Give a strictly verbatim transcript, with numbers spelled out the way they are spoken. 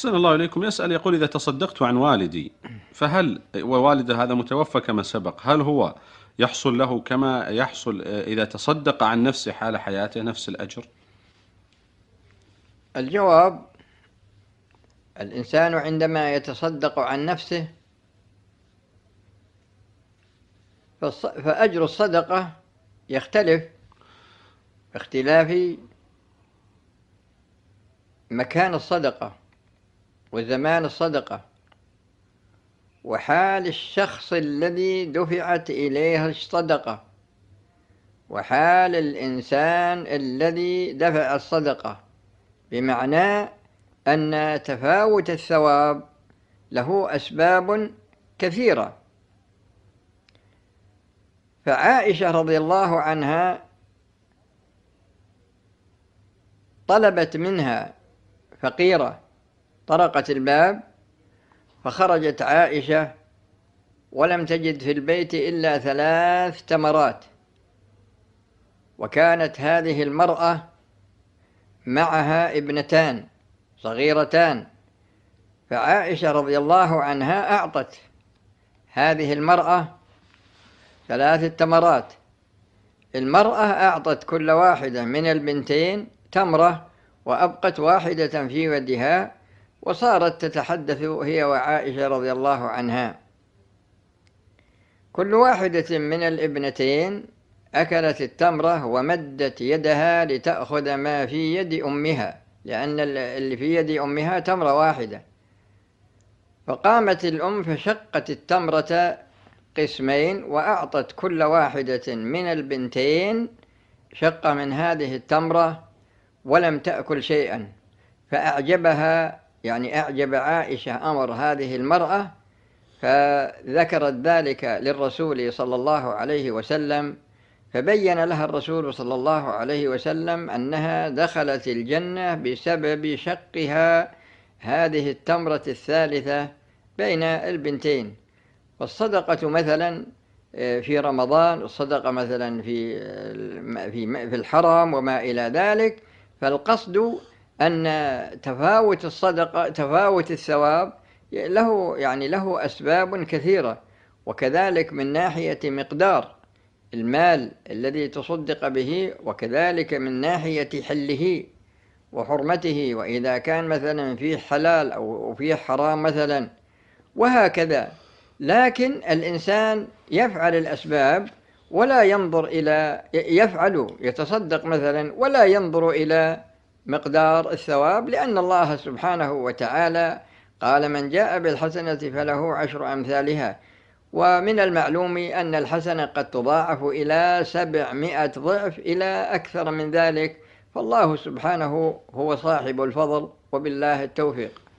أحسن الله إليكم. يسأل يقول: إذا تصدقت عن والدي فهل ووالده هذا متوفى كما سبق، هل هو يحصل له كما يحصل إذا تصدق عن نفسه حال حياته نفس الأجر؟ الجواب: الإنسان عندما يتصدق عن نفسه فأجر الصدقة يختلف باختلاف مكان الصدقة وزمان الصدقة وحال الشخص الذي دفعت إليه الصدقة وحال الإنسان الذي دفع الصدقة، بمعنى أن تفاوت الثواب له أسباب كثيرة. فعائشة رضي الله عنها طلبت منها فقيرة، طرقت الباب فخرجت عائشة ولم تجد في البيت إلا ثلاث تمرات، وكانت هذه المرأة معها ابنتان صغيرتان، فعائشة رضي الله عنها أعطت هذه المرأة ثلاث تمرات. المرأة أعطت كل واحدة من البنتين تمرة وأبقت واحدة في يدها، وصارت تتحدث هي وعائشة رضي الله عنها. كل واحدة من الابنتين أكلت التمرة ومدت يدها لتأخذ ما في يد أمها، لأن اللي في يد أمها تمرة واحدة. فقامت الأم فشقت التمرة قسمين وأعطت كل واحدة من البنتين شقة من هذه التمرة ولم تأكل شيئا. فأعجبها، يعني أعجب عائشة أمر هذه المرأة، فذكرت ذلك للرسول صلى الله عليه وسلم، فبين لها الرسول صلى الله عليه وسلم أنها دخلت الجنة بسبب شقها هذه التمرة الثالثة بين البنتين. والصدقة مثلا في رمضان، والصدقة مثلا في في الحرم وما إلى ذلك، فالقصد أن تفاوت الصدقة تفاوت الثواب له يعني له أسباب كثيرة، وكذلك من ناحية مقدار المال الذي تصدق به، وكذلك من ناحية حله وحرمته، وإذا كان مثلا فيه حلال أو فيه حرام مثلا، وهكذا. لكن الإنسان يفعل الأسباب ولا ينظر إلى يفعل يتصدق مثلا ولا ينظر إلى مقدار الثواب، لأن الله سبحانه وتعالى قال: من جاء بالحسنة فله عشر أمثالها. ومن المعلوم أن الحسنة قد تضاعف إلى سبعمائة ضعف إلى أكثر من ذلك، فالله سبحانه هو صاحب الفضل، وبالله التوفيق.